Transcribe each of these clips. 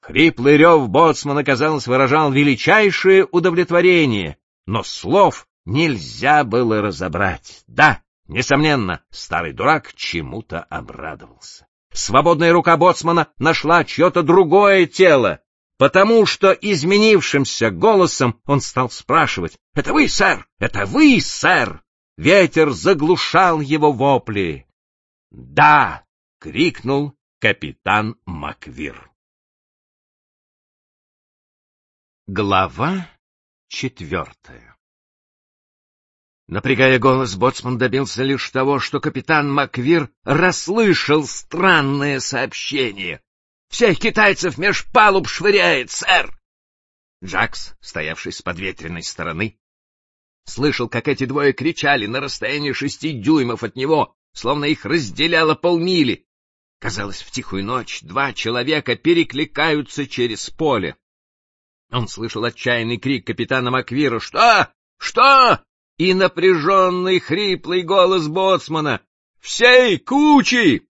Хриплый рев боцмана, казалось, выражал величайшее удовлетворение, но слов нельзя было разобрать. Да, несомненно, старый дурак чему-то обрадовался. Свободная рука боцмана нашла чье-то другое тело, потому что изменившимся голосом он стал спрашивать: «Это вы, сэр? Это вы, сэр?» Ветер заглушал его вопли. «Да!» — крикнул капитан Маквир. Глава 4. Напрягая голос, боцман добился лишь того, что капитан Маквир расслышал странное сообщение. «Всех китайцев меж палуб швыряет, сэр!» Джакс, стоявший с подветренной стороны, слышал, как эти двое кричали на расстоянии 6 дюймов от него, словно их разделяло полмили. Казалось, в тихую ночь 2 человека перекликаются через поле. Он слышал отчаянный крик капитана Маквира: «Что? Что?» И напряженный хриплый голос боцмана: «Всей кучи!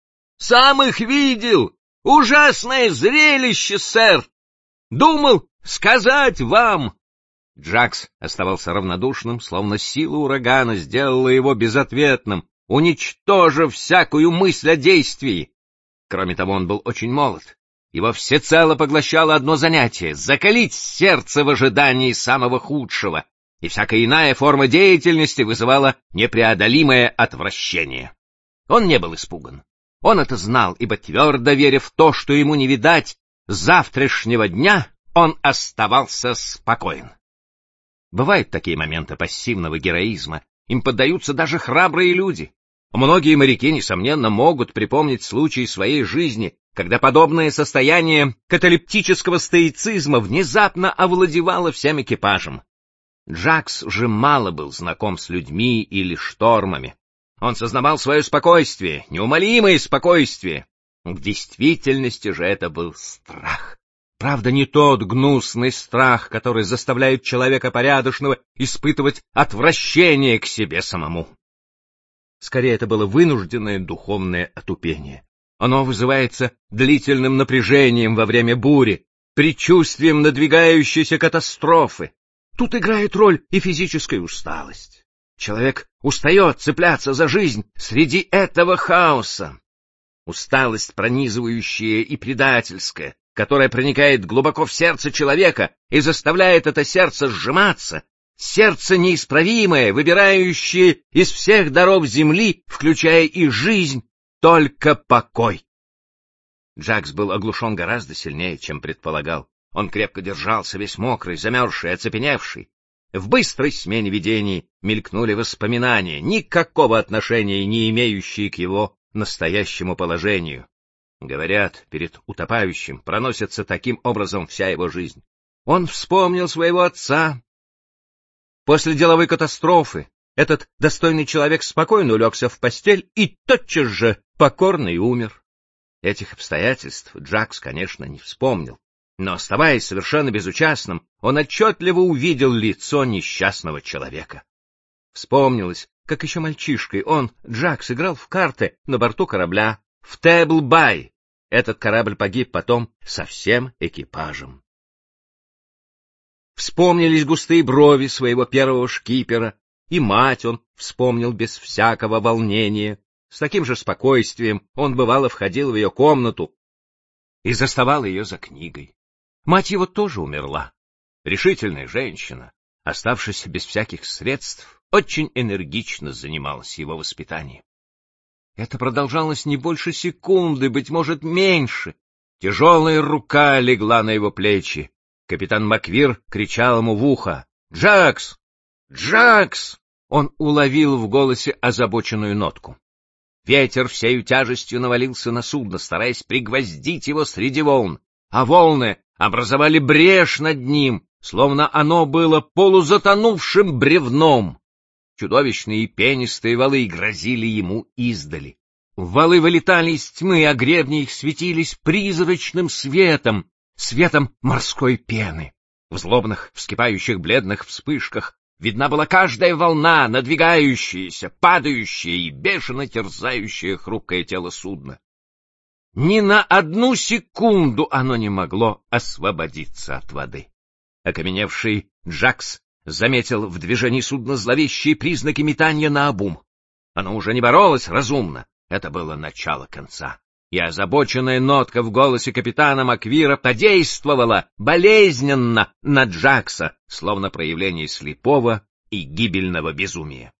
Сам их видел! Ужасное зрелище, сэр! Думал сказать вам!» Джакс оставался равнодушным, словно сила урагана сделала его безответным, уничтожив всякую мысль о действии. Кроме того, он был очень молод. Его всецело поглощало одно занятие — закалить сердце в ожидании самого худшего, и всякая иная форма деятельности вызывала непреодолимое отвращение. Он не был испуган. Он это знал, ибо, твердо веря в то, что ему не видать завтрашнего дня, он оставался спокоен. Бывают такие моменты пассивного героизма, им поддаются даже храбрые люди. Многие моряки, несомненно, могут припомнить случаи своей жизни, когда подобное состояние каталептического стоицизма внезапно овладевало всем экипажем. Джакс же мало был знаком с людьми или штормами. Он сознавал свое спокойствие, неумолимое спокойствие. В действительности же это был страх. Правда, не тот гнусный страх, который заставляет человека порядочного испытывать отвращение к себе самому. Скорее, это было вынужденное духовное отупение. Оно вызывается длительным напряжением во время бури, предчувствием надвигающейся катастрофы. Тут играет роль и физическая усталость. Человек устает цепляться за жизнь среди этого хаоса. Усталость пронизывающая и предательская, которая проникает глубоко в сердце человека и заставляет это сердце сжиматься, сердце неисправимое, выбирающее из всех даров земли, включая и жизнь, только покой. Джакс был оглушен гораздо сильнее, чем предполагал. Он крепко держался, весь мокрый, замерзший, оцепеневший. В быстрой смене видений мелькнули воспоминания, никакого отношения не имеющие к его настоящему положению. Говорят, перед утопающим проносится таким образом вся его жизнь. Он вспомнил своего отца. После деловой катастрофы этот достойный человек спокойно улегся в постель и тотчас же покорно и умер. Этих обстоятельств Джакс, конечно, не вспомнил, но, оставаясь совершенно безучастным, он отчетливо увидел лицо несчастного человека. Вспомнилось, как еще мальчишкой он, Джакс, играл в карты на борту корабля в Тэбл-Бай. Этот корабль погиб потом со всем экипажем. Вспомнились густые брови своего первого шкипера, и мать он вспомнил без всякого волнения. С таким же спокойствием он, бывало, входил в ее комнату и заставал ее за книгой. Мать его тоже умерла. Решительная женщина, оставшись без всяких средств, очень энергично занималась его воспитанием. Это продолжалось не больше секунды, быть может, меньше. Тяжелая рука легла на его плечи. Капитан Маквир кричал ему в ухо: «Джакс! Джакс!» Он уловил в голосе озабоченную нотку. Ветер всею тяжестью навалился на судно, стараясь пригвоздить его среди волн, а волны образовали брешь над ним, словно оно было полузатонувшим бревном. Чудовищные пенистые валы грозили ему издали. Валы вылетали из тьмы, а гребни их светились призрачным светом, светом морской пены. В злобных, вскипающих бледных вспышках видна была каждая волна, надвигающаяся, падающая и бешено терзающая хрупкое тело судна. Ни на одну секунду оно не могло освободиться от воды. Окаменевший Джакс заметил в движении судна зловещие признаки метания наобум. Оно уже не боролось разумно. Это было начало конца. И озабоченная нотка в голосе капитана Маквира подействовала болезненно на Джакса, словно проявление слепого и гибельного безумия.